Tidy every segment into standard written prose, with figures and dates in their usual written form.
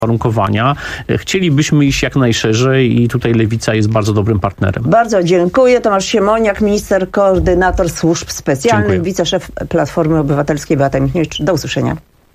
warunkowania. Chcielibyśmy iść jak najszerzej i tutaj Lewica jest bardzo dobrym partnerem. Bardzo dziękuję. Tomasz Siemoniak, minister, koordynator służb specjalnych, Dziękuję. wiceszef Platformy Obywatelskiej Beata Michniewicz. Do usłyszenia.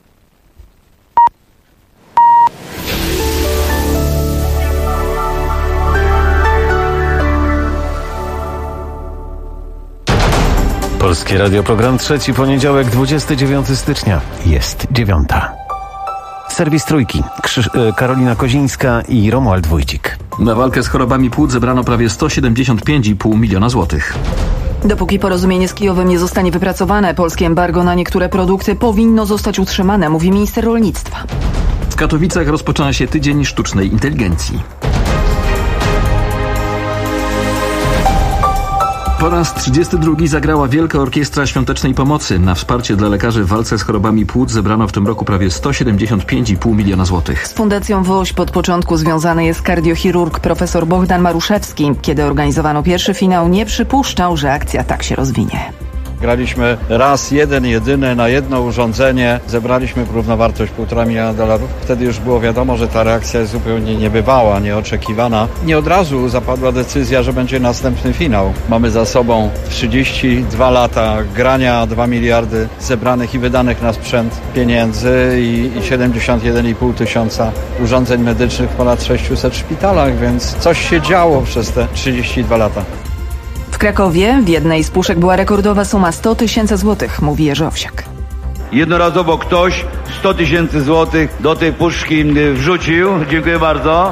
Polskie Radio, program trzeci, poniedziałek, 29 stycznia. Jest 9. Serwis Trójki. Karolina Kozińska i Romuald Wójcik. Na walkę z chorobami płuc zebrano prawie 175,5 miliona złotych. Dopóki porozumienie z Kijowem nie zostanie wypracowane, polskie embargo na niektóre produkty powinno zostać utrzymane, mówi minister rolnictwa. W Katowicach rozpoczyna się tydzień sztucznej inteligencji. Po raz 32 zagrała Wielka Orkiestra Świątecznej Pomocy. Na wsparcie dla lekarzy w walce z chorobami płuc zebrano w tym roku prawie 175,5 miliona złotych. Z Fundacją WOŚP od początku związany jest kardiochirurg profesor Bohdan Maruszewski. Kiedy organizowano pierwszy finał, nie przypuszczał, że akcja tak się rozwinie. Graliśmy raz, jedyny na jedno urządzenie. Zebraliśmy równowartość $1,5 miliona. Wtedy już było wiadomo, że ta reakcja jest zupełnie niebywała, nieoczekiwana. Nie od razu zapadła decyzja, że będzie następny finał. Mamy za sobą 32 lata grania, 2 miliardy zebranych i wydanych na sprzęt pieniędzy i 71,5 tysiąca urządzeń medycznych w ponad 600 szpitalach, więc coś się działo przez te 32 lata. W Krakowie w jednej z puszek była rekordowa suma 100 tysięcy złotych, mówi Jerzy Owsiak. Jednorazowo ktoś 100 tysięcy złotych do tej puszki wrzucił. Dziękuję bardzo.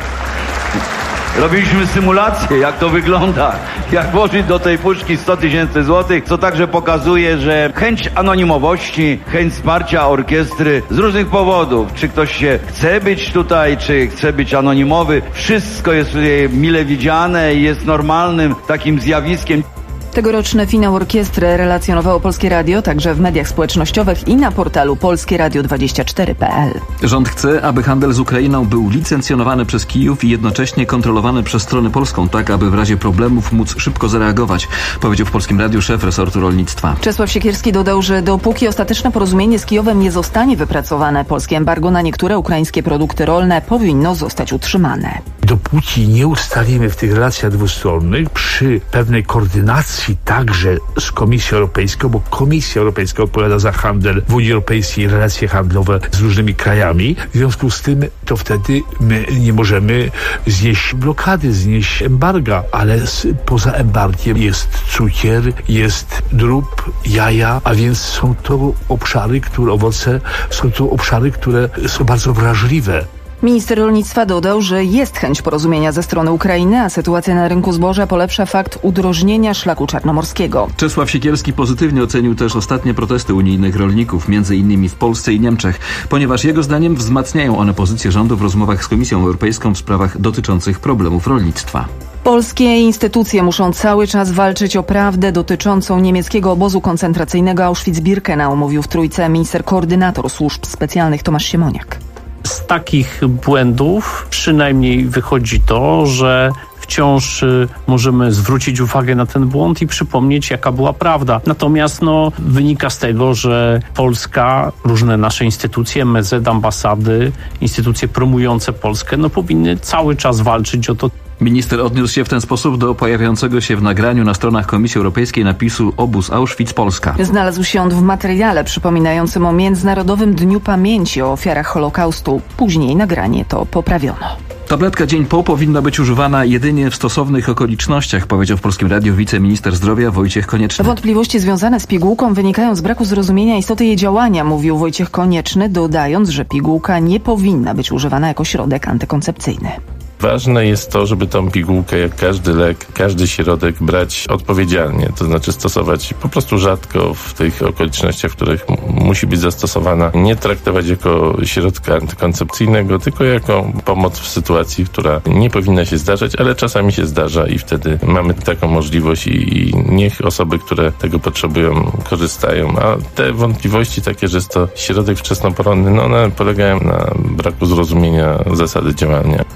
Robiliśmy symulację, jak to wygląda, jak włożyć do tej puszki 100 tysięcy złotych, co także pokazuje, że chęć anonimowości, chęć wsparcia orkiestry z różnych powodów, czy ktoś się chce być tutaj, czy chce być anonimowy, wszystko jest mile widziane i jest normalnym takim zjawiskiem. Tegoroczny finał orkiestry relacjonowało Polskie Radio także w mediach społecznościowych i na portalu polskieradio24.pl. Rząd chce, aby handel z Ukrainą był licencjonowany przez Kijów i jednocześnie kontrolowany przez stronę polską, tak aby w razie problemów móc szybko zareagować, powiedział w Polskim Radiu szef resortu rolnictwa. Czesław Siekierski dodał, że dopóki ostateczne porozumienie z Kijowem nie zostanie wypracowane, polskie embargo na niektóre ukraińskie produkty rolne powinno zostać utrzymane. Dopóki nie ustalimy w tych relacjach dwustronnych przy pewnej koordynacji także z Komisją Europejską, bo Komisja Europejska odpowiada za handel w Unii Europejskiej, relacje handlowe z różnymi krajami. W związku z tym to wtedy my nie możemy znieść blokady, znieść embarga, ale poza embargiem jest cukier, jest drób, jaja, a więc są to obszary, które są bardzo wrażliwe. Minister rolnictwa dodał, że jest chęć porozumienia ze strony Ukrainy, a sytuację na rynku zboża polepsza fakt udrożnienia szlaku czarnomorskiego. Czesław Siekierski pozytywnie ocenił też ostatnie protesty unijnych rolników, m.in. w Polsce i Niemczech, ponieważ jego zdaniem wzmacniają one pozycję rządu w rozmowach z Komisją Europejską w sprawach dotyczących problemów rolnictwa. Polskie instytucje muszą cały czas walczyć o prawdę dotyczącą niemieckiego obozu koncentracyjnego Auschwitz-Birkenau, mówił w Trójce minister koordynator służb specjalnych Tomasz Siemoniak. Z takich błędów przynajmniej wychodzi to, że wciąż możemy zwrócić uwagę na ten błąd i przypomnieć, jaka była prawda. Natomiast wynika z tego, że Polska, różne nasze instytucje, MSZ, ambasady, instytucje promujące Polskę, powinny cały czas walczyć o to. Minister odniósł się w ten sposób do pojawiającego się w nagraniu na stronach Komisji Europejskiej napisu Obóz Auschwitz-Polska. Znalazł się on w materiale przypominającym o Międzynarodowym Dniu Pamięci o ofiarach Holokaustu. Później nagranie to poprawiono. Tabletka dzień po powinna być używana jedynie w stosownych okolicznościach, powiedział w Polskim Radiu wiceminister zdrowia Wojciech Konieczny. Wątpliwości związane z pigułką wynikają z braku zrozumienia istoty jej działania, mówił Wojciech Konieczny, dodając, że pigułka nie powinna być używana jako środek antykoncepcyjny. Ważne jest to, żeby tą pigułkę, jak każdy lek, każdy środek brać odpowiedzialnie, to znaczy stosować po prostu rzadko w tych okolicznościach, w których musi być zastosowana. Nie traktować jako środka antykoncepcyjnego, tylko jako pomoc w sytuacji, która nie powinna się zdarzać, ale czasami się zdarza i wtedy mamy taką możliwość i niech osoby, które tego potrzebują, korzystają. A te wątpliwości takie, że jest to środek wczesnoporonny, one polegają na braku zrozumienia zasady działania.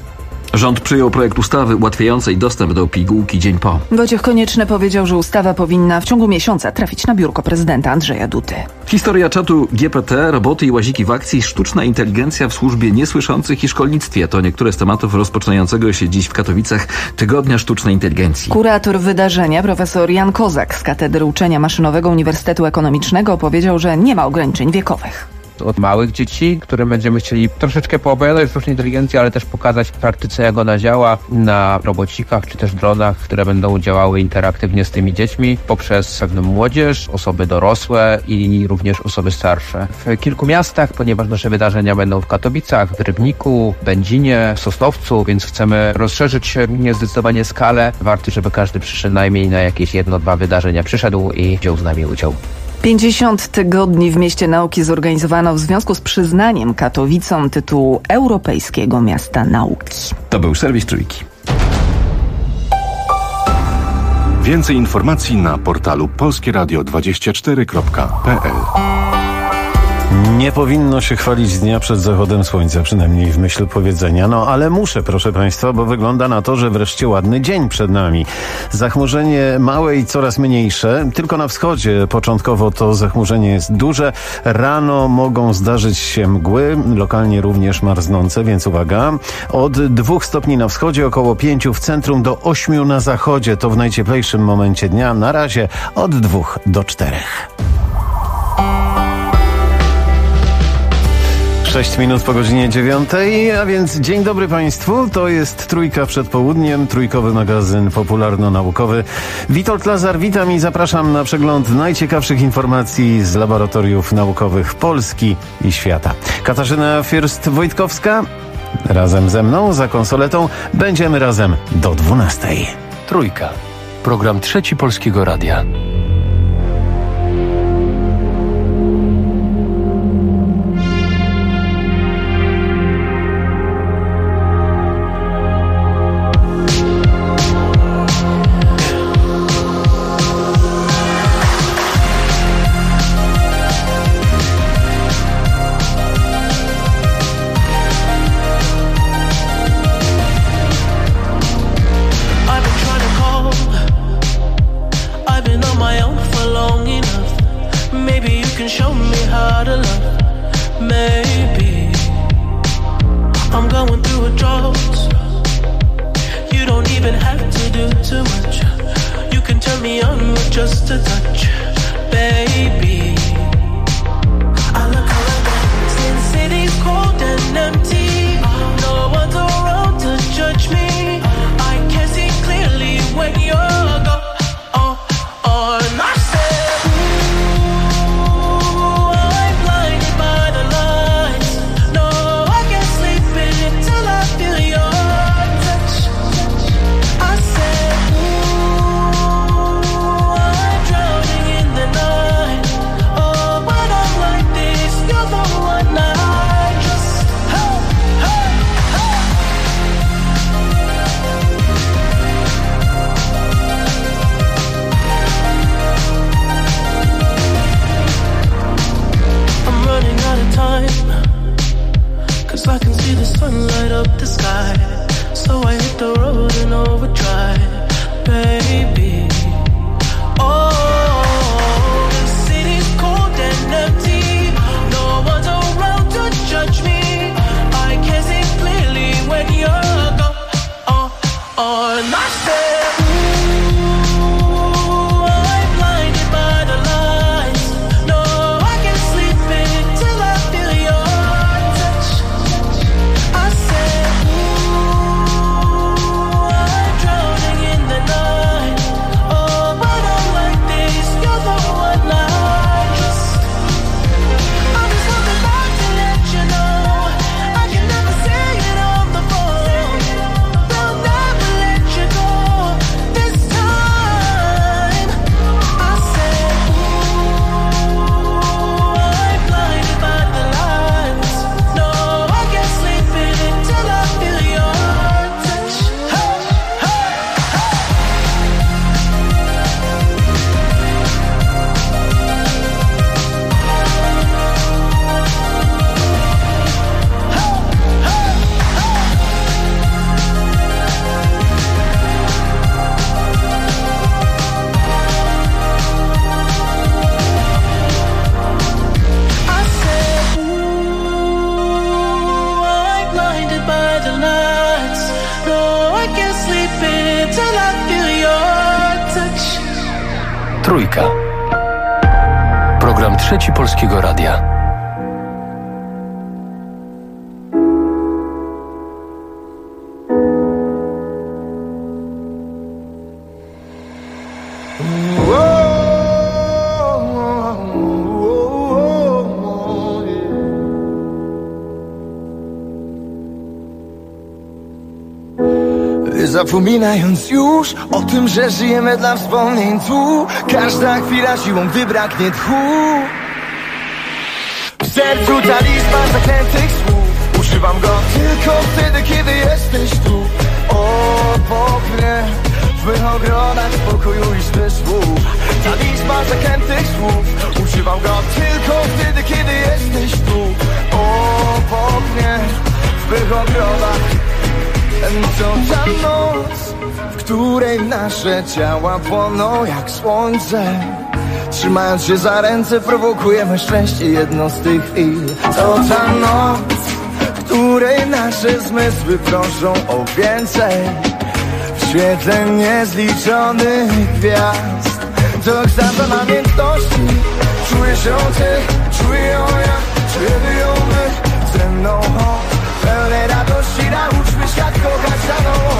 Rząd przyjął projekt ustawy ułatwiającej dostęp do pigułki dzień po. Wojciech Konieczny powiedział, że ustawa powinna w ciągu miesiąca trafić na biurko prezydenta Andrzeja Dudy. Historia czatu GPT, roboty i łaziki w akcji, sztuczna inteligencja w służbie niesłyszących i szkolnictwie to niektóre z tematów rozpoczynającego się dziś w Katowicach Tygodnia Sztucznej Inteligencji. Kurator wydarzenia, profesor Jan Kozak z Katedry Uczenia Maszynowego Uniwersytetu Ekonomicznego powiedział, że nie ma ograniczeń wiekowych. Od małych dzieci, które będziemy chcieli troszeczkę poopowiadać o sztucznej inteligencji, ale też pokazać w praktyce, jak ona działa na robocikach czy też dronach, które będą działały interaktywnie z tymi dziećmi, poprzez pewną młodzież, osoby dorosłe i również osoby starsze. W kilku miastach, ponieważ nasze wydarzenia będą w Katowicach, w Rybniku, Będzinie, w Sosnowcu, więc chcemy rozszerzyć zdecydowanie skalę. Warto, żeby każdy przyszedł najmniej na jakieś 1-2 wydarzenia przyszedł i wziął z nami udział. 50 tygodni w Mieście Nauki zorganizowano w związku z przyznaniem Katowicom tytułu Europejskiego Miasta Nauki. To był serwis Trójki. Więcej informacji na portalu polskieradio24.pl. Nie powinno się chwalić dnia przed zachodem słońca, przynajmniej w myśl powiedzenia. No ale muszę, proszę Państwa, bo wygląda na to, że wreszcie ładny dzień przed nami. Zachmurzenie małe i coraz mniejsze. Tylko na wschodzie początkowo to zachmurzenie jest duże. Rano mogą zdarzyć się mgły, lokalnie również marznące, więc uwaga. Od 2 stopni na wschodzie, około 5 w centrum, do 8 na zachodzie. To w najcieplejszym momencie dnia. Na razie od 2 do 4. 6 minut po godzinie 9, a więc dzień dobry Państwu. To jest Trójka przed południem, trójkowy magazyn popularno-naukowy. Witold Lazar, witam i zapraszam na przegląd najciekawszych informacji z laboratoriów naukowych Polski i świata. Katarzyna Fürst-Wojtkowska razem ze mną za konsoletą. Będziemy razem do 12. Trójka. Program Trzeci Polskiego Radia. can't sleep until I feel your touch. Trójka. Program Trzeci Polskiego Radia. Zapominając już o tym, że żyjemy dla wspomnień tu. Każda chwila siłą, gdy braknie tchu. W sercu talizman zaklętych słów. Używam go tylko wtedy, kiedy jesteś tu. Obok mnie, w mych ogrodach spokoju i zmysłu. Talizman zaklętych słów. Używam go tylko wtedy, kiedy jesteś tu. Obok mnie, w mych ogrodach. To ta noc, w której nasze ciała płoną jak słońce. Trzymając się za ręce prowokujemy szczęście, jedno z tych chwil. To ta noc, w której nasze zmysły proszą o więcej. W świetle niezliczonych gwiazd. To kształt namiętności. Czuję się ty, czuję ją ja, czuję ją my. Ze mną pełne radości, nauczmy świat kochać za nowo.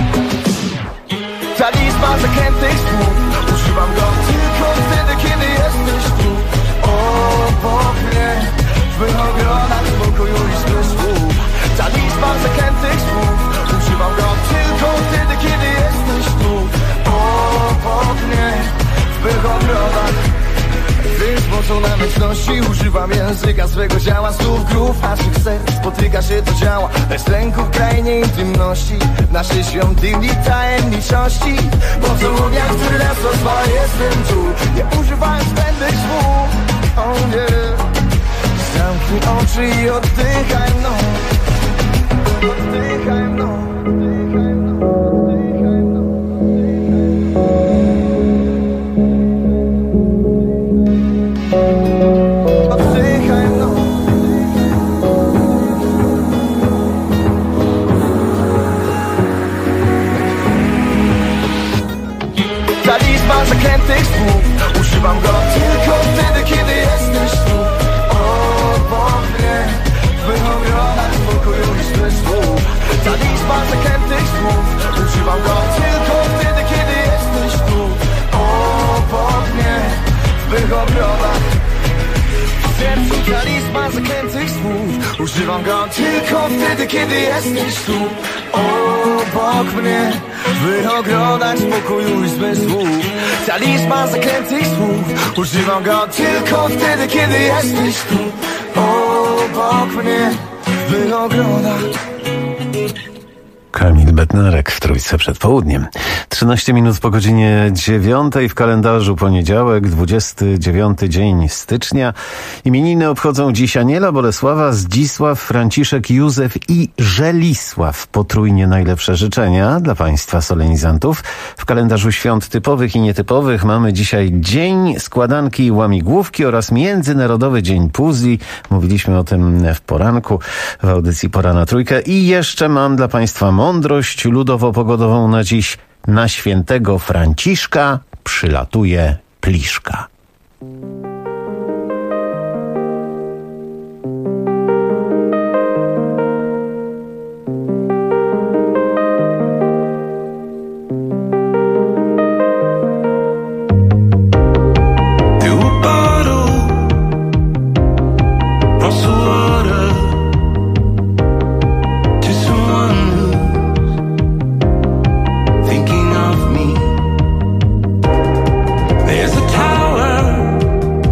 Talizman zaklętych słów. Używam go tylko wtedy, kiedy jesteś tu. Obok mnie, w mych ogrodach spokoju i zmysłu. Talizman zaklętych słów. Używam go tylko wtedy, kiedy jesteś tu. Obok mnie, w mych ogrodach. Gdy z mocą namiętności używam języka swego ciała. Słów grów naszych serc spotyka się, to działa. Bez lęku w krainie intymności, naszej świątyni tajemniczości. Pocałunek, który nas rozwala, jestem tu. Nie używając zbędnych słów. Oh yeah. Zamknij oczy i oddychaj mną. Oddychaj mną. Talizman zaklętych słów. Używam go tylko wtedy, kiedy jesteś tu. Obok mnie, w mych ogrodach spokoju i zmysłu. Talizman zaklętych słów. Używam go tylko wtedy, kiedy jesteś tu. Obok mnie, w mych ogrodach. W sercu talizman zaklętych słów. Używam go tylko wtedy, kiedy jesteś tu. Obok mnie, w mych ogrodach spokoju i zmysłu. Talizman zaklętych słów. Używam go tylko wtedy, kiedy jesteś tu. Obok mnie, w mych ogrodach. Kamil Bednarek w Trójce przed południem. 13 minut po godzinie 9 w kalendarzu poniedziałek, 29 dzień stycznia. Imieniny obchodzą dziś Aniela, Bolesława, Zdzisław, Franciszek, Józef i Żelisław. Potrójnie najlepsze życzenia dla Państwa solenizantów. W kalendarzu świąt typowych i nietypowych mamy dzisiaj Dzień Składanki i Łamigłówki oraz Międzynarodowy Dzień Puzli. Mówiliśmy o tym w poranku w audycji Pora na Trójkę. I jeszcze mam dla Państwa mądrość ludowo-pogodową na dziś. Na świętego Franciszka przylatuje pliszka. There's a tower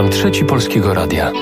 Program Trzeci Polskiego Radia.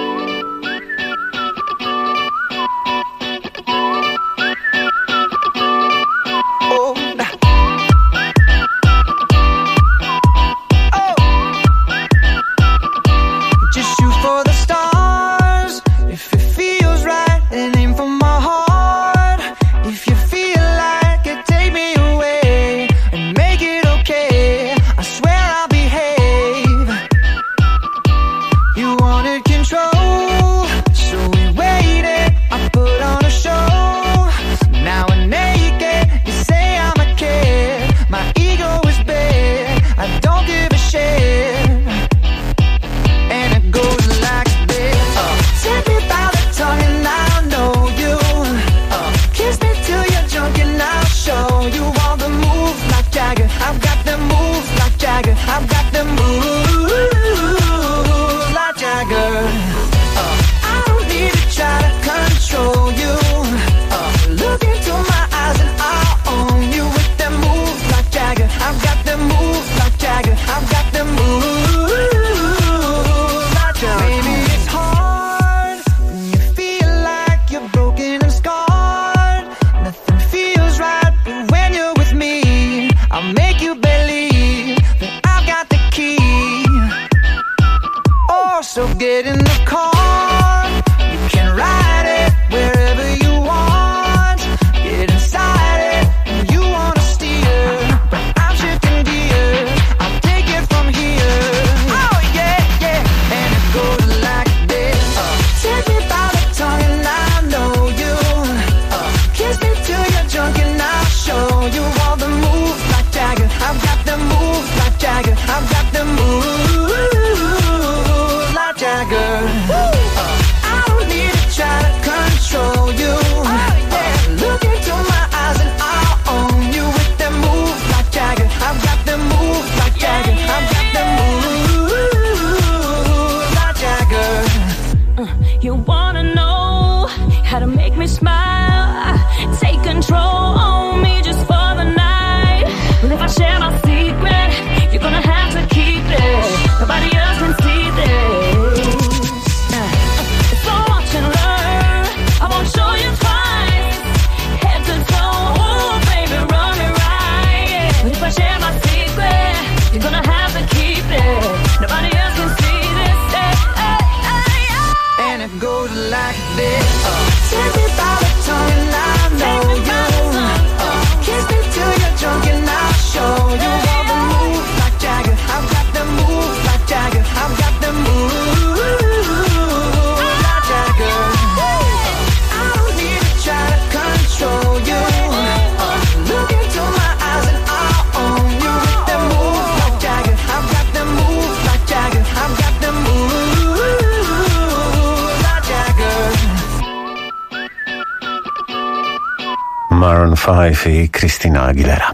Maroon 5 i Christina Aguilera.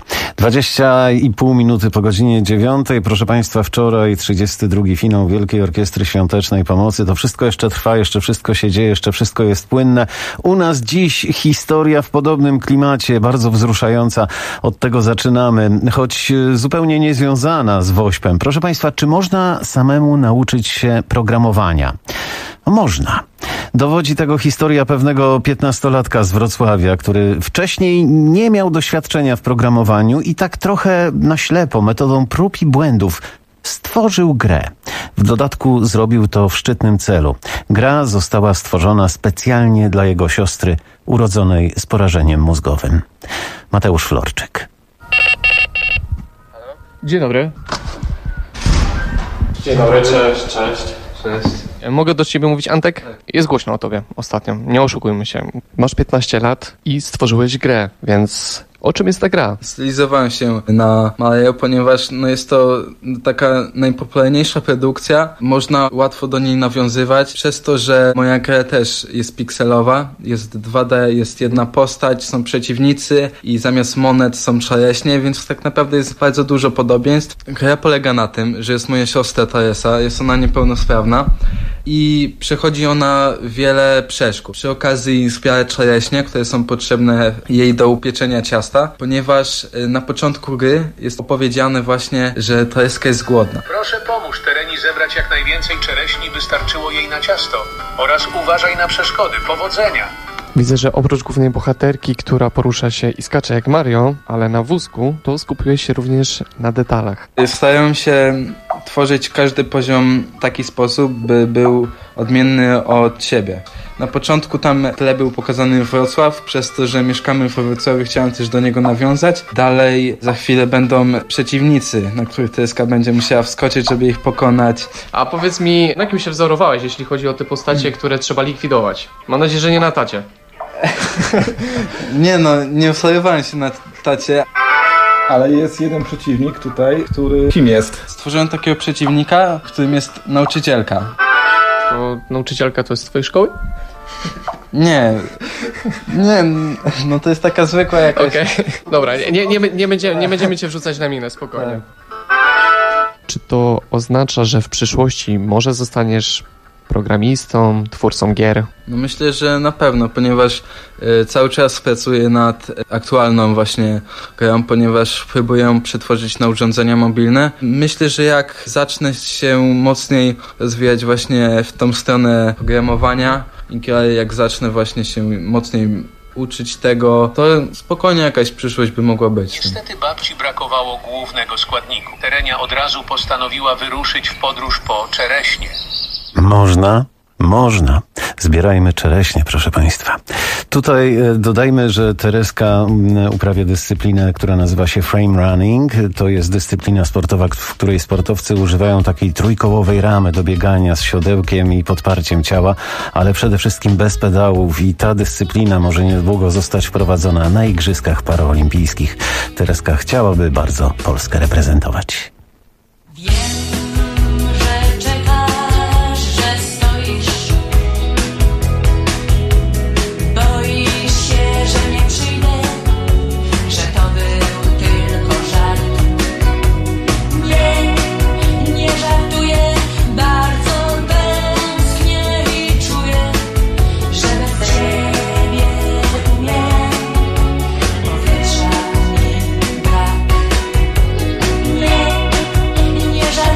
20,5 minuty po godzinie 9. Proszę Państwa, wczoraj 32. finał Wielkiej Orkiestry Świątecznej Pomocy. To wszystko jeszcze trwa, jeszcze wszystko się dzieje, jeszcze wszystko jest płynne. U nas dziś historia w podobnym klimacie, bardzo wzruszająca. Od tego zaczynamy, choć zupełnie niezwiązana z WOŚP-em. Proszę Państwa, czy można samemu nauczyć się programowania? Można. Dowodzi tego historia pewnego 15-latka z Wrocławia, który wcześniej nie miał doświadczenia w programowaniu i tak trochę na ślepo, metodą prób i błędów, stworzył grę. W dodatku zrobił to w szczytnym celu. Gra została stworzona specjalnie dla jego siostry urodzonej z porażeniem mózgowym. Mateusz Florczyk. Dzień dobry. Dzień dobry, cześć. Cześć. Mogę do ciebie mówić, Antek? Jest głośno o tobie ostatnio, nie oszukujmy się. Masz 15 lat i stworzyłeś grę, więc o czym jest ta gra? Stylizowałem się na Malejo, ponieważ jest to taka najpopularniejsza produkcja. Można łatwo do niej nawiązywać, przez to, że moja gra też jest pikselowa, jest 2D, jest jedna postać, są przeciwnicy i zamiast monet są szaleśnie, więc tak naprawdę jest bardzo dużo podobieństw. Gra polega na tym, że jest moja siostra Teresa, jest ona niepełnosprawna i przechodzi ona wiele przeszkód. Przy okazji zbiera czereśnie, które są potrzebne jej do upieczenia ciasta, ponieważ na początku gry jest opowiedziane właśnie, że Tereska jest głodna. Proszę pomóż Tereni zebrać jak najwięcej czereśni, by starczyło jej na ciasto. Oraz uważaj na przeszkody. Powodzenia! Widzę, że oprócz głównej bohaterki, która porusza się i skacze jak Mario, ale na wózku, to skupiłeś się również na detalach. Staram się tworzyć każdy poziom w taki sposób, by był odmienny od siebie. Na początku tam tle był pokazany Wrocław, przez to, że mieszkamy w Wrocławiu, chciałem też do niego nawiązać. Dalej za chwilę będą przeciwnicy, na których Tereska będzie musiała wskoczyć, żeby ich pokonać. A powiedz mi, na kim się wzorowałeś, jeśli chodzi o te postacie, które trzeba likwidować? Mam nadzieję, że nie na tacie. Nie wzorowałem się na tacie. Ale jest jeden przeciwnik tutaj, który... Kim jest? Stworzyłem takiego przeciwnika, którym jest nauczycielka. To nauczycielka to jest z twojej szkoły? Nie, no to jest taka zwykła jakaś... Okej. Dobra, nie będziemy cię wrzucać na minę, spokojnie. Czy to oznacza, że w przyszłości może zostaniesz programistą, twórcą gier? No myślę, że na pewno, ponieważ cały czas pracuję nad aktualną właśnie grą, ponieważ próbuję przetworzyć na urządzenia mobilne. Myślę, że jak zacznę się mocniej rozwijać właśnie w tą stronę programowania, jak zacznę właśnie się mocniej uczyć tego, to spokojnie jakaś przyszłość by mogła być. Niestety babci brakowało głównego składniku. Terenia od razu postanowiła wyruszyć w podróż po czereśnie. Można. Zbierajmy czereśnie, proszę Państwa. Tutaj dodajmy, że Tereska uprawia dyscyplinę, która nazywa się frame running. To jest dyscyplina sportowa, w której sportowcy używają takiej trójkołowej ramy do biegania z siodełkiem i podparciem ciała, ale przede wszystkim bez pedałów i ta dyscyplina może niedługo zostać wprowadzona na Igrzyskach Paraolimpijskich. Tereska chciałaby bardzo Polskę reprezentować. Nie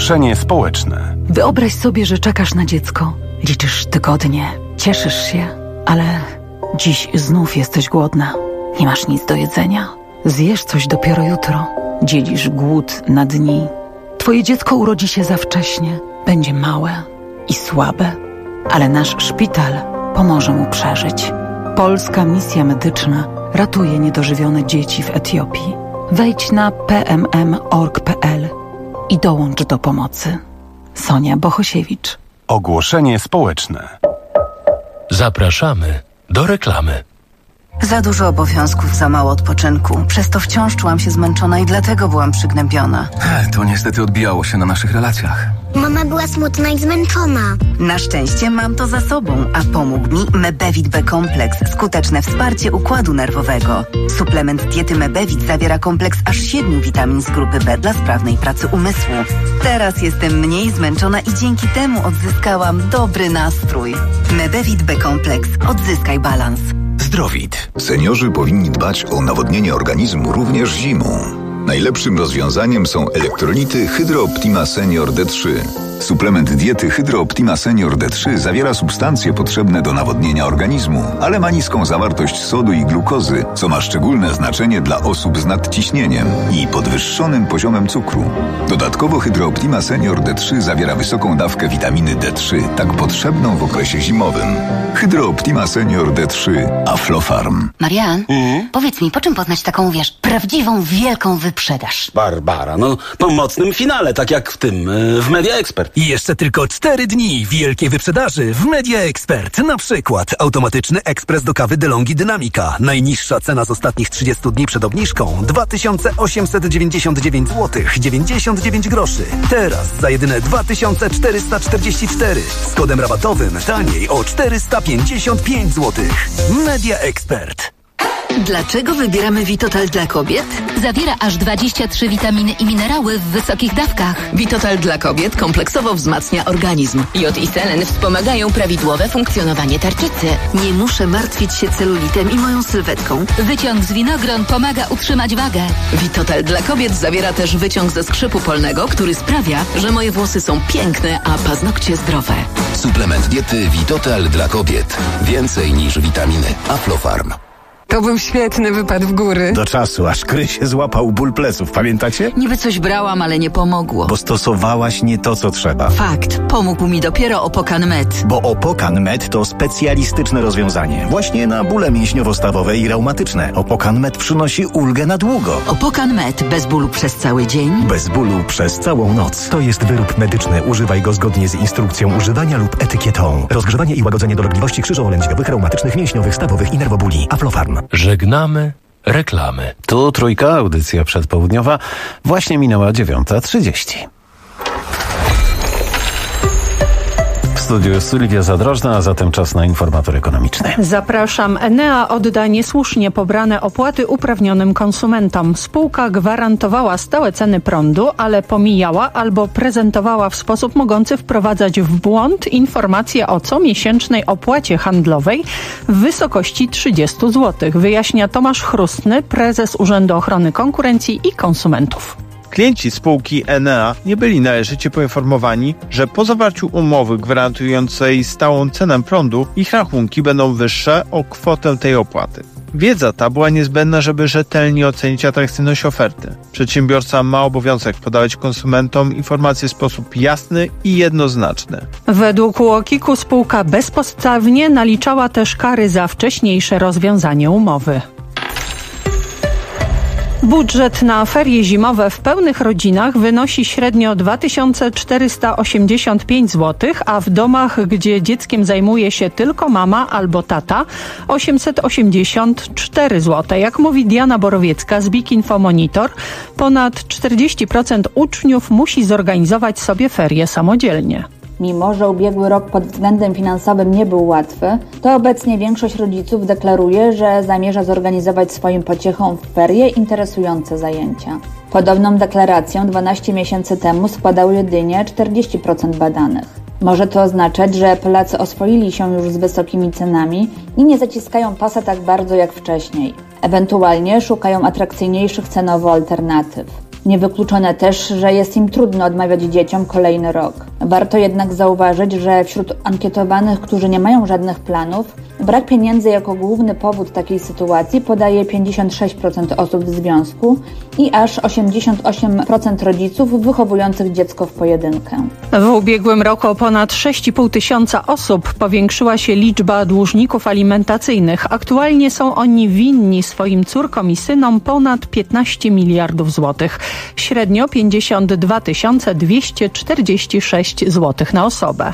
Ogłoszenie społeczne. Wyobraź sobie, że czekasz na dziecko. Liczysz tygodnie, cieszysz się, ale dziś znów jesteś głodna. Nie masz nic do jedzenia. Zjesz coś dopiero jutro. Dzielisz głód na dni. Twoje dziecko urodzi się za wcześnie. Będzie małe i słabe, ale nasz szpital pomoże mu przeżyć. Polska Misja Medyczna ratuje niedożywione dzieci w Etiopii. Wejdź na pmm.org.pl i dołącz do pomocy. Sonia Bohosiewicz. Ogłoszenie społeczne. Zapraszamy do reklamy. Za dużo obowiązków, za mało odpoczynku. Przez to wciąż czułam się zmęczona i dlatego byłam przygnębiona. To niestety odbijało się na naszych relacjach. Mama była smutna i zmęczona. Na szczęście mam to za sobą, a pomógł mi Mebevit B-kompleks. Skuteczne wsparcie układu nerwowego. Suplement diety Mebevit zawiera kompleks aż 7 witamin z grupy B dla sprawnej pracy umysłu. Teraz jestem mniej zmęczona i dzięki temu odzyskałam dobry nastrój. Mebevit B-kompleks. Odzyskaj balans. Zdrowit. Seniorzy powinni dbać o nawodnienie organizmu również zimą. Najlepszym rozwiązaniem są elektrolity Hydro Optima Senior D3. Suplement diety Hydro Optima Senior D3 zawiera substancje potrzebne do nawodnienia organizmu, ale ma niską zawartość sodu i glukozy, co ma szczególne znaczenie dla osób z nadciśnieniem i podwyższonym poziomem cukru. Dodatkowo Hydro Optima Senior D3 zawiera wysoką dawkę witaminy D3, tak potrzebną w okresie zimowym. Hydro Optima Senior D3 Aflofarm. Marian, powiedz mi, po czym poznać taką, prawdziwą, wielką wyprzedaż? Barbara, po mocnym finale, tak jak w Media Expert. I jeszcze tylko 4 dni wielkiej wyprzedaży w Media Expert. Na przykład automatyczny ekspres do kawy DeLonghi Dynamica. Najniższa cena z ostatnich 30 dni przed obniżką 2899 zł 99 groszy. Teraz za jedyne 2444. Z kodem rabatowym taniej o 455 zł. Media Expert. Dlaczego wybieramy Vitotal dla kobiet? Zawiera aż 23 witaminy i minerały w wysokich dawkach. Vitotal dla kobiet kompleksowo wzmacnia organizm. Jod i selen wspomagają prawidłowe funkcjonowanie tarczycy. Nie muszę martwić się celulitem i moją sylwetką. Wyciąg z winogron pomaga utrzymać wagę. Vitotal dla kobiet zawiera też wyciąg ze skrzypu polnego, który sprawia, że moje włosy są piękne, a paznokcie zdrowe. Suplement diety Vitotal dla kobiet. Więcej niż witaminy. Aflofarm. To był świetny wypad w góry. Do czasu, aż Krysie złapał ból pleców, pamiętacie? Niby coś brałam, ale nie pomogło. Bo stosowałaś nie to, co trzeba. Fakt, pomógł mi dopiero Opokan Med. Bo Opokan Med to specjalistyczne rozwiązanie. Właśnie na bóle mięśniowo-stawowe i reumatyczne. Opokan Med przynosi ulgę na długo. Opokan Med, bez bólu przez cały dzień. Bez bólu przez całą noc. To jest wyrób medyczny. Używaj go zgodnie z instrukcją używania lub etykietą. Rozgrzewanie i łagodzenie dolegliwości krzyżowo-lędźwiowych, reumatycznych, mięśniowych, stawowych i nerwobóli. Aflofarm. Żegnamy reklamy. Tu Trójka, audycja przedpołudniowa. Właśnie minęła 9:30. W studiu jest Sylwia Zadrożna, a zatem czas na informator ekonomiczny. Zapraszam. Enea odda niesłusznie pobrane opłaty uprawnionym konsumentom. Spółka gwarantowała stałe ceny prądu, ale pomijała albo prezentowała w sposób mogący wprowadzać w błąd informacje o comiesięcznej opłacie handlowej w wysokości 30 zł. Wyjaśnia Tomasz Chrustny, prezes Urzędu Ochrony Konkurencji i Konsumentów. Klienci spółki Enea nie byli należycie poinformowani, że po zawarciu umowy gwarantującej stałą cenę prądu ich rachunki będą wyższe o kwotę tej opłaty. Wiedza ta była niezbędna, żeby rzetelnie ocenić atrakcyjność oferty. Przedsiębiorca ma obowiązek podawać konsumentom informacje w sposób jasny i jednoznaczny. Według UOKiK-u spółka bezpodstawnie naliczała też kary za wcześniejsze rozwiązanie umowy. Budżet na ferie zimowe w pełnych rodzinach wynosi średnio 2485 zł, a w domach, gdzie dzieckiem zajmuje się tylko mama albo tata, 884 zł. Jak mówi Diana Borowiecka z BIK Info Monitor, ponad 40% uczniów musi zorganizować sobie ferie samodzielnie. Mimo że ubiegły rok pod względem finansowym nie był łatwy, to obecnie większość rodziców deklaruje, że zamierza zorganizować swoim pociechom w ferie interesujące zajęcia. Podobną deklarację 12 miesięcy temu składało jedynie 40% badanych. Może to oznaczać, że Polacy oswoili się już z wysokimi cenami i nie zaciskają pasa tak bardzo jak wcześniej. Ewentualnie szukają atrakcyjniejszych cenowo alternatyw. Niewykluczone też, że jest im trudno odmawiać dzieciom kolejny rok. Warto jednak zauważyć, że wśród ankietowanych, którzy nie mają żadnych planów, brak pieniędzy jako główny powód takiej sytuacji podaje 56% osób w związku i aż 88% rodziców wychowujących dziecko w pojedynkę. W ubiegłym roku o ponad 6,5 tysiąca osób powiększyła się liczba dłużników alimentacyjnych. Aktualnie są oni winni swoim córkom i synom ponad 15 miliardów złotych. Średnio 52 246 zł na osobę.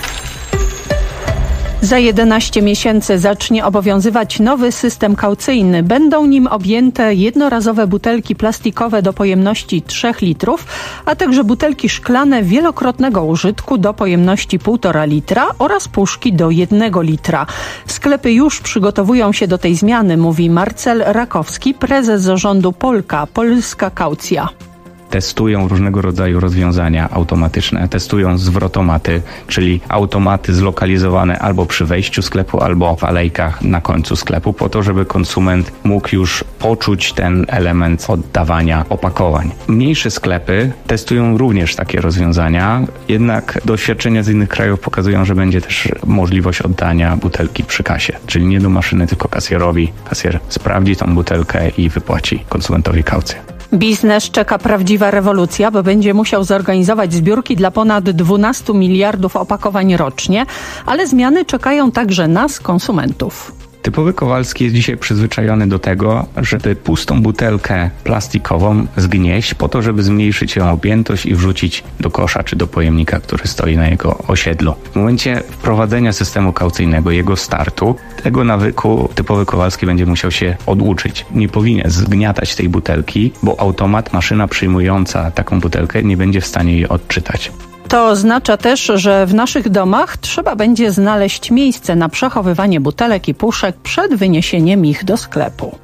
Za 11 miesięcy zacznie obowiązywać nowy system kaucyjny. Będą nim objęte jednorazowe butelki plastikowe do pojemności 3 litrów, a także butelki szklane wielokrotnego użytku do pojemności 1,5 litra oraz puszki do 1 litra. Sklepy już przygotowują się do tej zmiany, mówi Marcel Rakowski, prezes zarządu Polska Kaucja. Testują różnego rodzaju rozwiązania automatyczne, testują zwrotomaty, czyli automaty zlokalizowane albo przy wejściu sklepu, albo w alejkach na końcu sklepu, po to, żeby konsument mógł już poczuć ten element oddawania opakowań. Mniejsze sklepy testują również takie rozwiązania, jednak doświadczenia z innych krajów pokazują, że będzie też możliwość oddania butelki przy kasie, czyli nie do maszyny, tylko kasjerowi. Kasjer sprawdzi tą butelkę i wypłaci konsumentowi kaucję. Biznes czeka prawdziwa rewolucja, bo będzie musiał zorganizować zbiórki dla ponad 12 miliardów opakowań rocznie, ale zmiany czekają także nas, konsumentów. Typowy Kowalski jest dzisiaj przyzwyczajony do tego, żeby pustą butelkę plastikową zgnieść po to, żeby zmniejszyć ją objętość i wrzucić do kosza czy do pojemnika, który stoi na jego osiedlu. W momencie wprowadzenia systemu kaucyjnego, jego startu, tego nawyku typowy Kowalski będzie musiał się oduczyć. Nie powinien zgniatać tej butelki, bo automat, maszyna przyjmująca taką butelkę nie będzie w stanie jej odczytać. To oznacza też, że w naszych domach trzeba będzie znaleźć miejsce na przechowywanie butelek i puszek przed wyniesieniem ich do sklepu.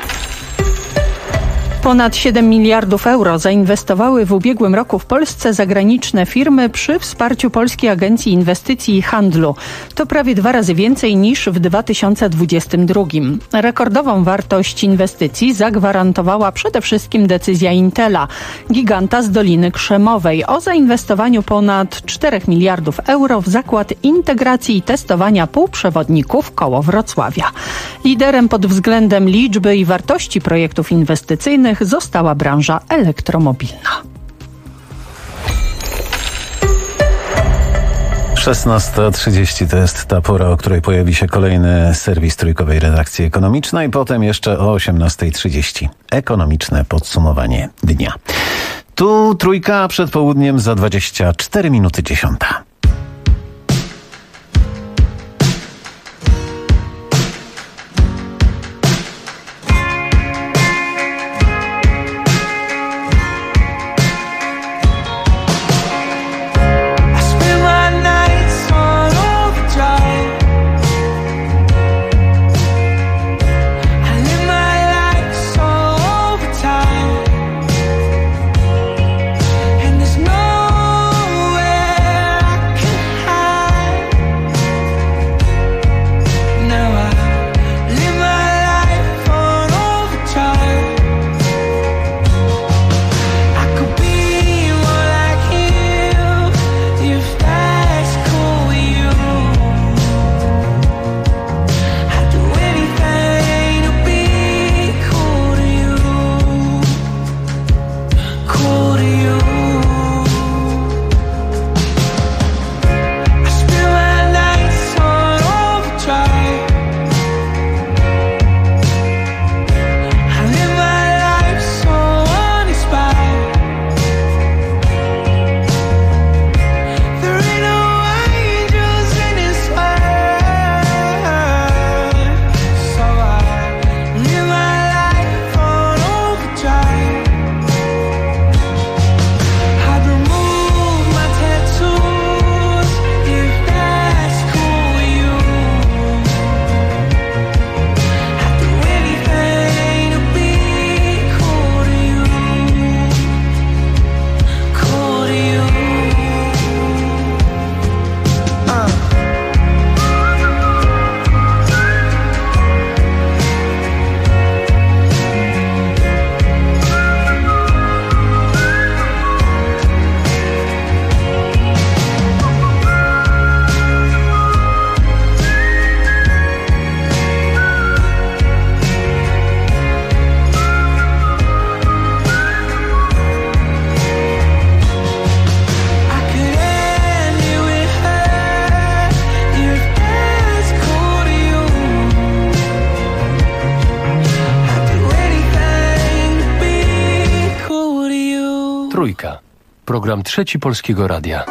Ponad 7 miliardów euro zainwestowały w ubiegłym roku w Polsce zagraniczne firmy przy wsparciu Polskiej Agencji Inwestycji i Handlu. To prawie 2 razy więcej niż w 2022. Rekordową wartość inwestycji zagwarantowała przede wszystkim decyzja Intela, giganta z Doliny Krzemowej, o zainwestowaniu ponad 4 miliardów euro w zakład integracji i testowania półprzewodników koło Wrocławia. Liderem pod względem liczby i wartości projektów inwestycyjnych została branża elektromobilna. 16:30 to jest ta pora, o której pojawi się kolejny serwis Trójkowej Redakcji Ekonomicznej, potem jeszcze o 18:30 ekonomiczne podsumowanie dnia. Tu Trójka, przed południem za 24 minuty 10. Program Trzeci Polskiego Radia.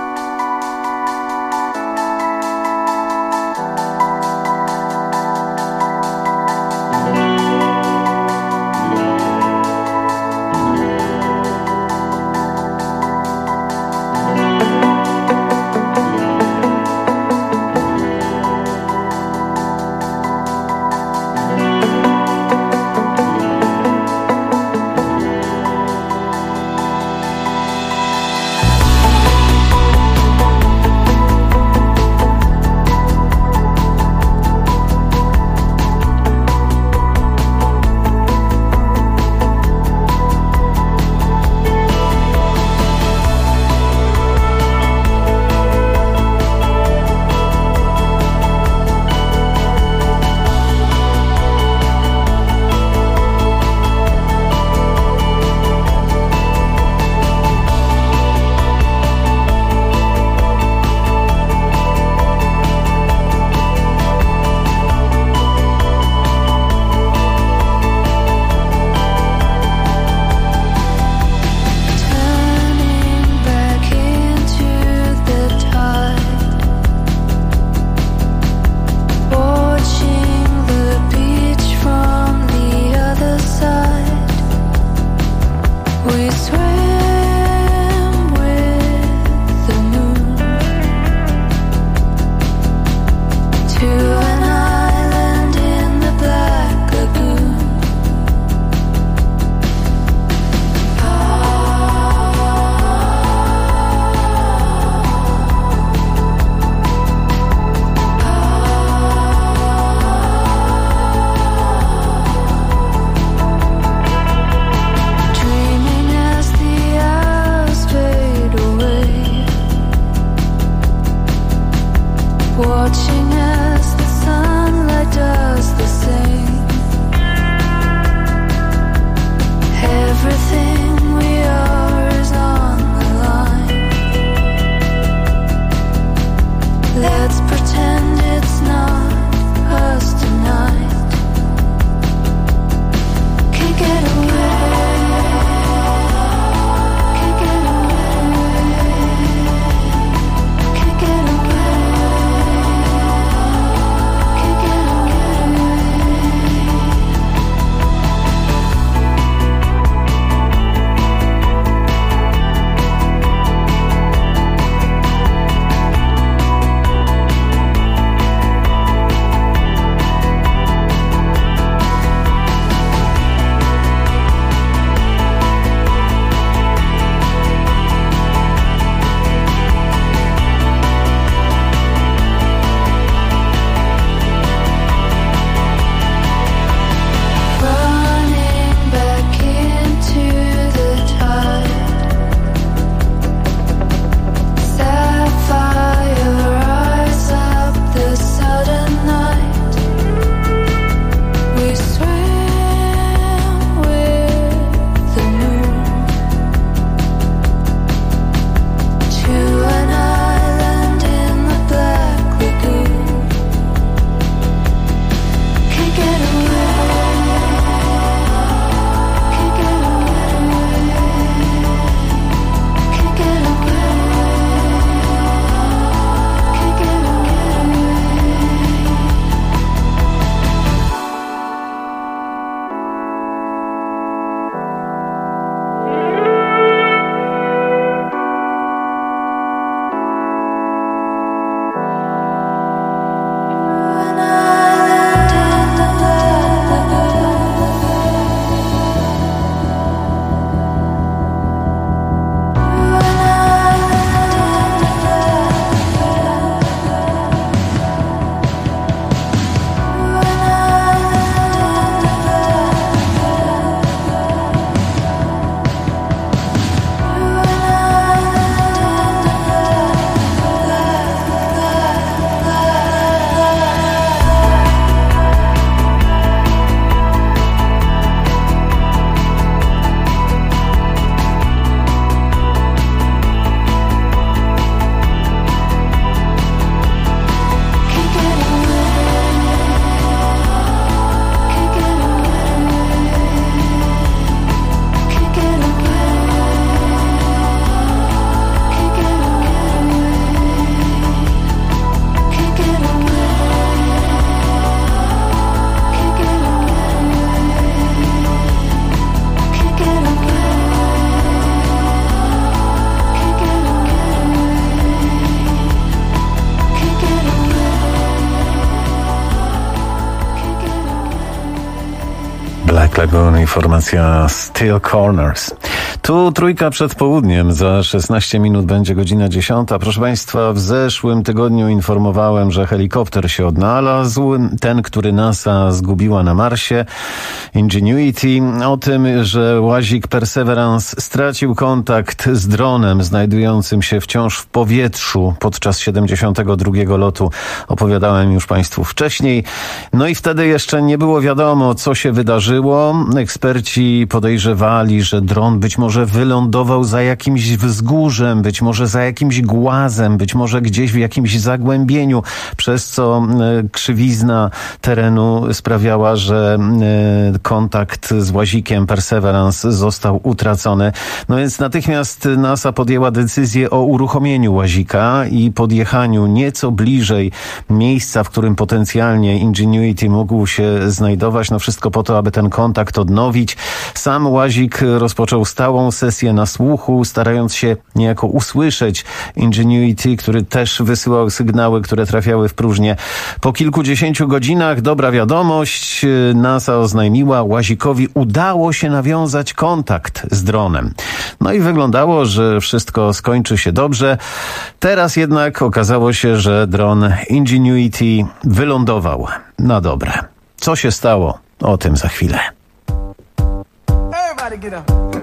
Lagoon i formacja Steel Corners. Tu trójka przed południem, za 16 minut będzie godzina 10. Proszę Państwa, w zeszłym tygodniu informowałem, że helikopter się odnalazł, ten, który NASA zgubiła na Marsie, Ingenuity, o tym, że łazik Perseverance stracił kontakt z dronem znajdującym się wciąż w powietrzu podczas 72. lotu. Opowiadałem już Państwu wcześniej. No i wtedy jeszcze nie było wiadomo, co się wydarzyło. Eksperci podejrzewali, że dron być może wylądował za jakimś wzgórzem, być może za jakimś głazem, być może gdzieś w jakimś zagłębieniu, przez co krzywizna terenu sprawiała, że kontakt z łazikiem Perseverance został utracony. No więc natychmiast NASA podjęła decyzję o uruchomieniu łazika i podjechaniu nieco bliżej miejsca, w którym potencjalnie Ingenuity mógł się znajdować. No wszystko po to, aby ten kontakt odnowić. Sam łazik rozpoczął stałą sesję nasłuchu, starając się niejako usłyszeć Ingenuity, który też wysyłał sygnały, które trafiały w próżnię. Po kilkudziesięciu godzinach, dobra wiadomość, NASA oznajmiła, łazikowi udało się nawiązać kontakt z dronem. No i wyglądało, że wszystko skończy się dobrze. Teraz jednak okazało się, że dron Ingenuity wylądował na dobre. Co się stało? O tym za chwilę. Everybody get up.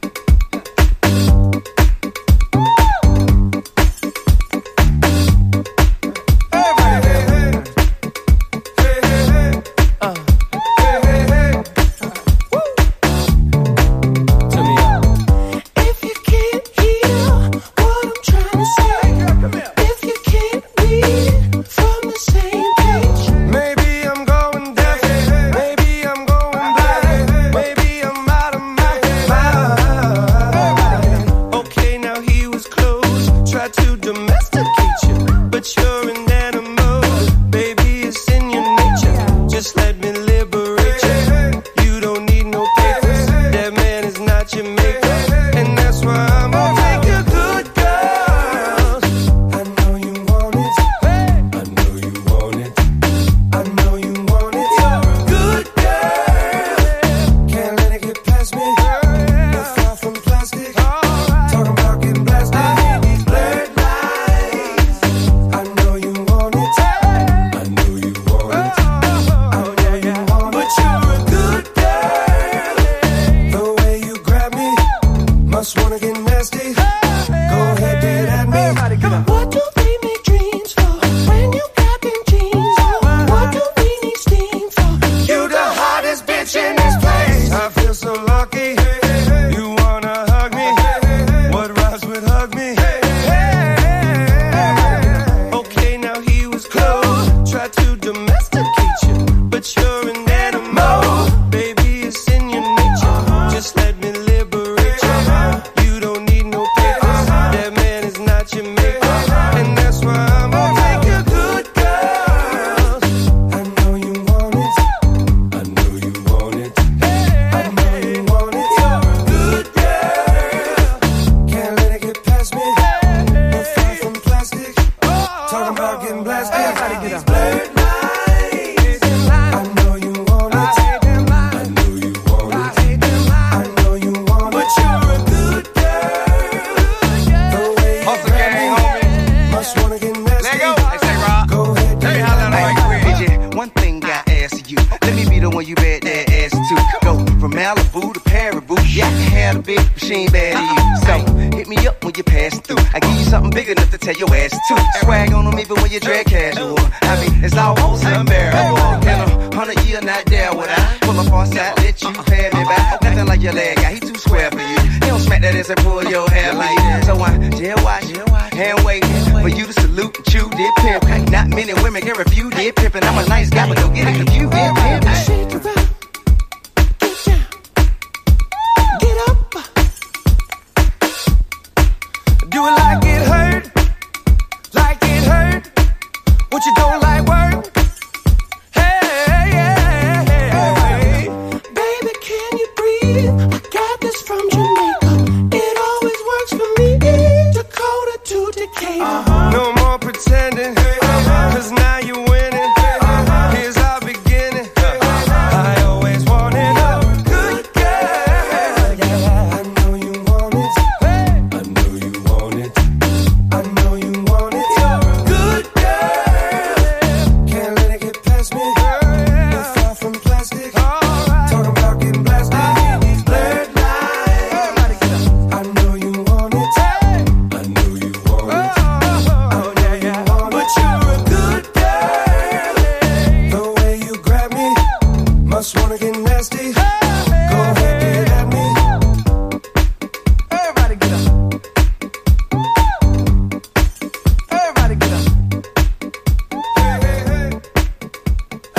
No more pretending, 'cause now you're winning. Here's our beginning. I always wanted a good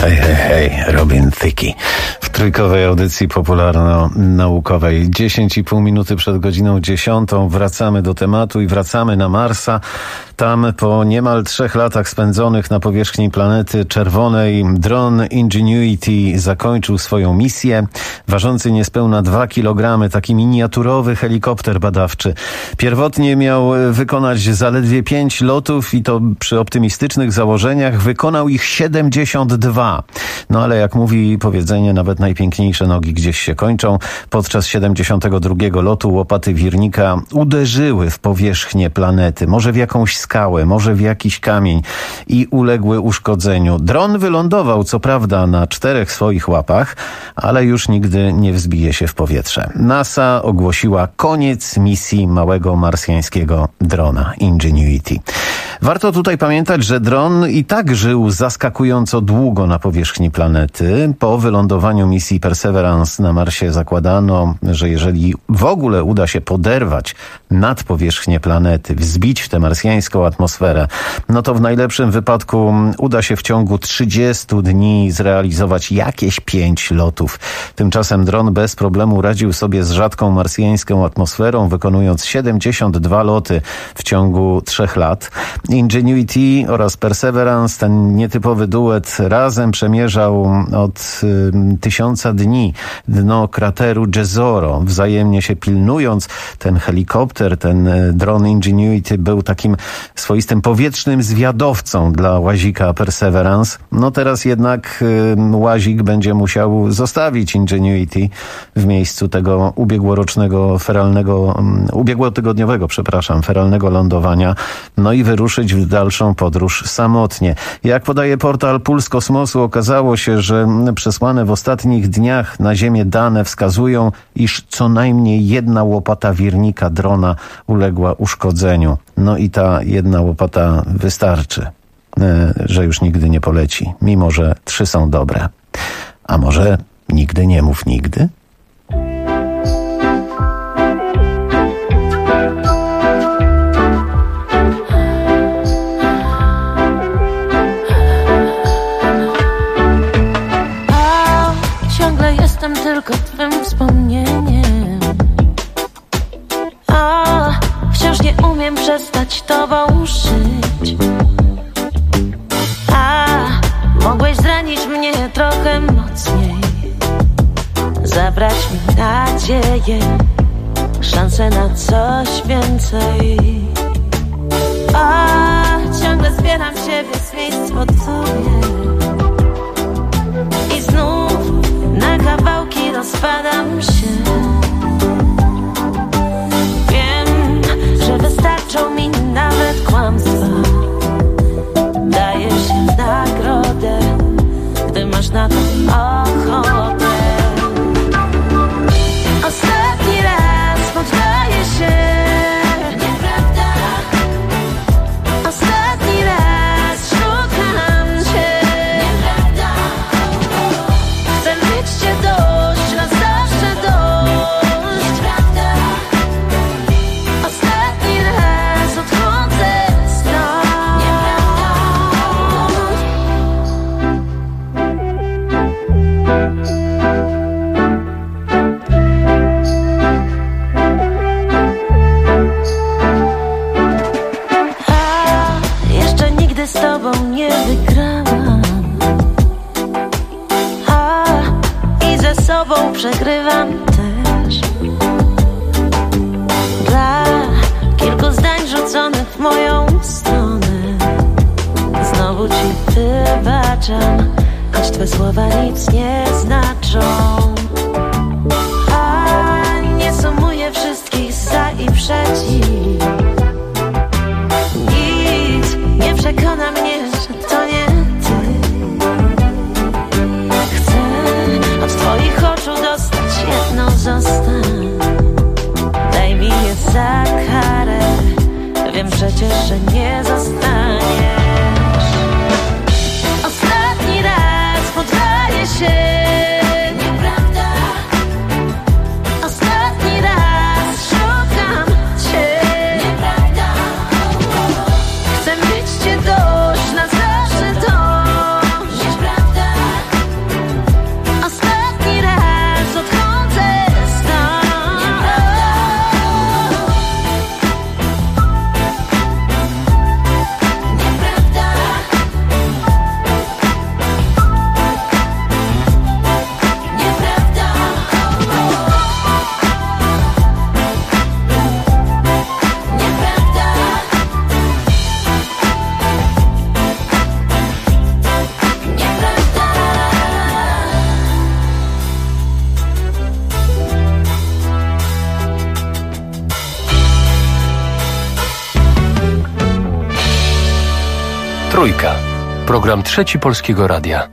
Hej, hej, hej, Robin Thicke. W trójkowej audycji popularno-naukowej. 10,5 minuty przed godziną 10 wracamy do tematu i wracamy na Marsa. Tam po niemal 3 latach spędzonych na powierzchni planety czerwonej dron Ingenuity zakończył swoją misję. Ważący niespełna 2 kg, taki miniaturowy helikopter badawczy. Pierwotnie miał wykonać zaledwie 5 lotów i to przy optymistycznych założeniach wykonał ich 72. No ale jak mówi powiedzenie, nawet najpiękniejsze nogi gdzieś się kończą. Podczas 72 lotu łopaty wirnika uderzyły w powierzchnię planety, może w jakąś skałę, może w jakiś kamień i uległy uszkodzeniu. Dron wylądował co prawda na 4 swoich łapach, ale już nigdy nie wzbije się w powietrze. NASA ogłosiła koniec misji małego marsjańskiego drona Ingenuity. Warto tutaj pamiętać, że dron i tak żył zaskakująco długo na powierzchni planety. Po wylądowaniu misji Perseverance na Marsie zakładano, że jeżeli w ogóle uda się poderwać nad powierzchnię planety, wzbić w tę marsjańską atmosferę, no to w najlepszym wypadku uda się w ciągu 30 dni zrealizować jakieś 5 lotów. Tymczasem dron bez problemu radził sobie z rzadką marsjańską atmosferą, wykonując 72 loty w ciągu 3 lat. Ingenuity oraz Perseverance, ten nietypowy duet, razem przemierzał od 1000 dni dno krateru Jezero, wzajemnie się pilnując. Ten helikopter, ten dron Ingenuity był takim swoistym powietrznym zwiadowcą dla łazika Perseverance. No teraz jednak łazik będzie musiał zostawić Ingenuity w miejscu tego ubiegłotygodniowego feralnego lądowania, no i wyruszyć w dalszą podróż samotnie. Jak podaje portal Puls Kosmosu, okazało się, że przesłane w ostatnich dniach na Ziemię dane wskazują, iż co najmniej 1 łopata wirnika drona uległa uszkodzeniu. No i ta 1 łopata wystarczy, że już nigdy nie poleci, mimo że 3 są dobre. A może nigdy nie mów nigdy? Jestem tylko twym wspomnieniem. Wciąż nie umiem przestać tobą żyć. Mogłeś zranić mnie trochę mocniej, zabrać mi nadzieję, szansę na coś więcej. Ciągle zbieram siebie z miejsc pod sobie i znów na kawałki rozpadam się. Wiem, że wystarczą mi nawet kłamstwa. Dajesz się nagrodę, gdy masz na to ochotę. Ostatni raz poddaję się. Nieprawda. Ostatni raz szukam cię. Nieprawda. Chcę mieć cię dość, na zawsze dość. Nieprawda. Ostatni raz odchodzę stąd. Jeszcze nigdy z tobą nie wygrałam, i ze sobą przegrywam też. Dla kilku zdań rzuconych w moją stronę znowu ci wybaczam, choć twe słowa nic nie znaczą. Nie sumuję wszystkich za i przeciw. Nic nie przekona mnie, że to nie ty. Chcę od twoich oczu dostać jedno zostań. Daj mi je za karę. Wiem przecież, że nie zostaniesz. Ostatni raz poddaję się. Nieprawda. Ostatni raz szukam cię. Nieprawda. Chcę mieć cię dość, na Trójka. Program Trzeci Polskiego Radia.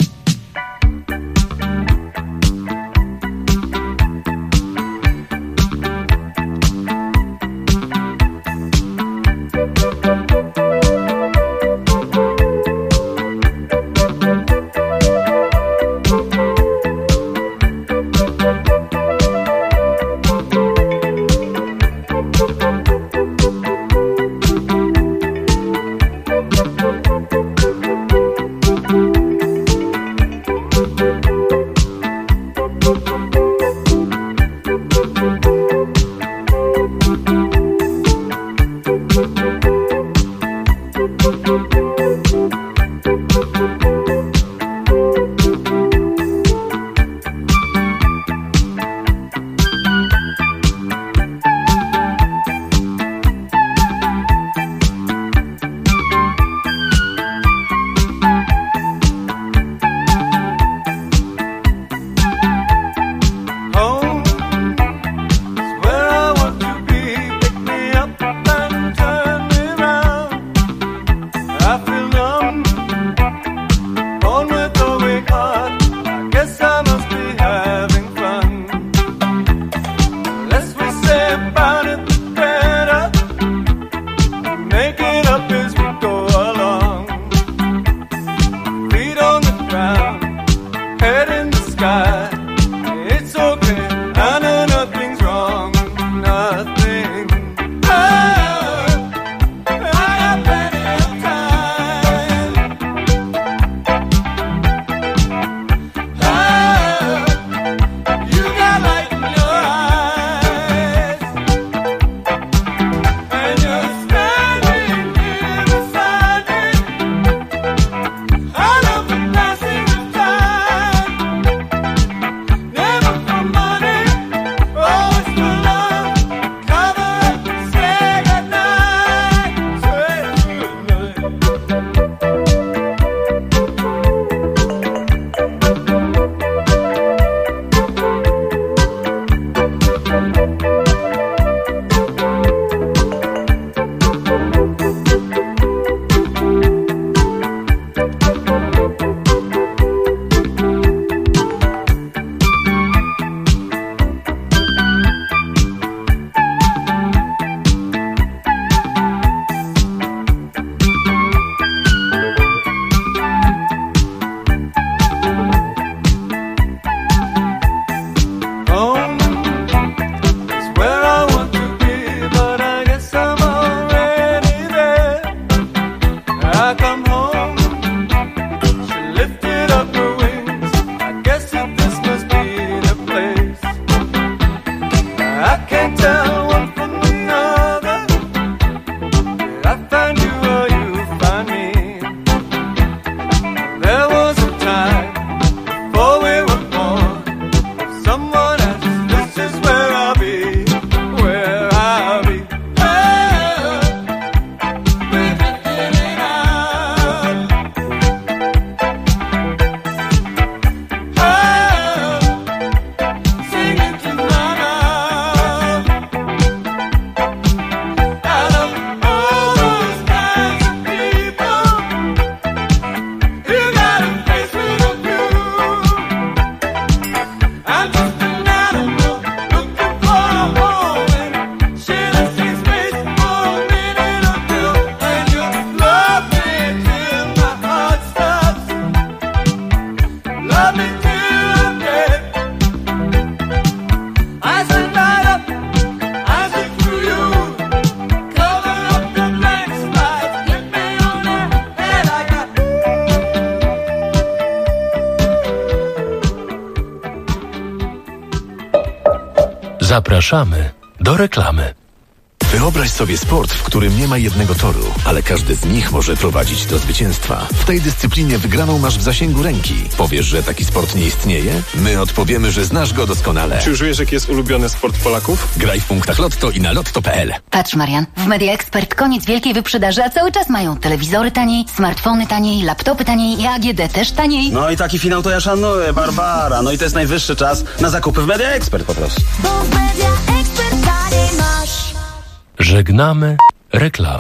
Zapraszamy do reklamy. Wyobraź sobie sport, w którym nie ma jednego toru, ale każdy z nich może prowadzić do zwycięstwa. W tej dyscyplinie wygraną masz w zasięgu ręki. Powiesz, że taki sport nie istnieje? My odpowiemy, że znasz go doskonale. Czy już wiesz, jaki jest ulubiony sport Polaków? Graj w punktach Lotto i na lotto.pl. Patrz, Marian, w Media Expert koniec wielkiej wyprzedaży, a cały czas mają telewizory taniej, smartfony taniej, laptopy taniej i AGD też taniej. No i taki finał to ja szanuję, Barbara. No i to jest najwyższy czas na zakupy w Media Expert po prostu. Bo w Media Expert taniej masz. Żegnamy reklamy.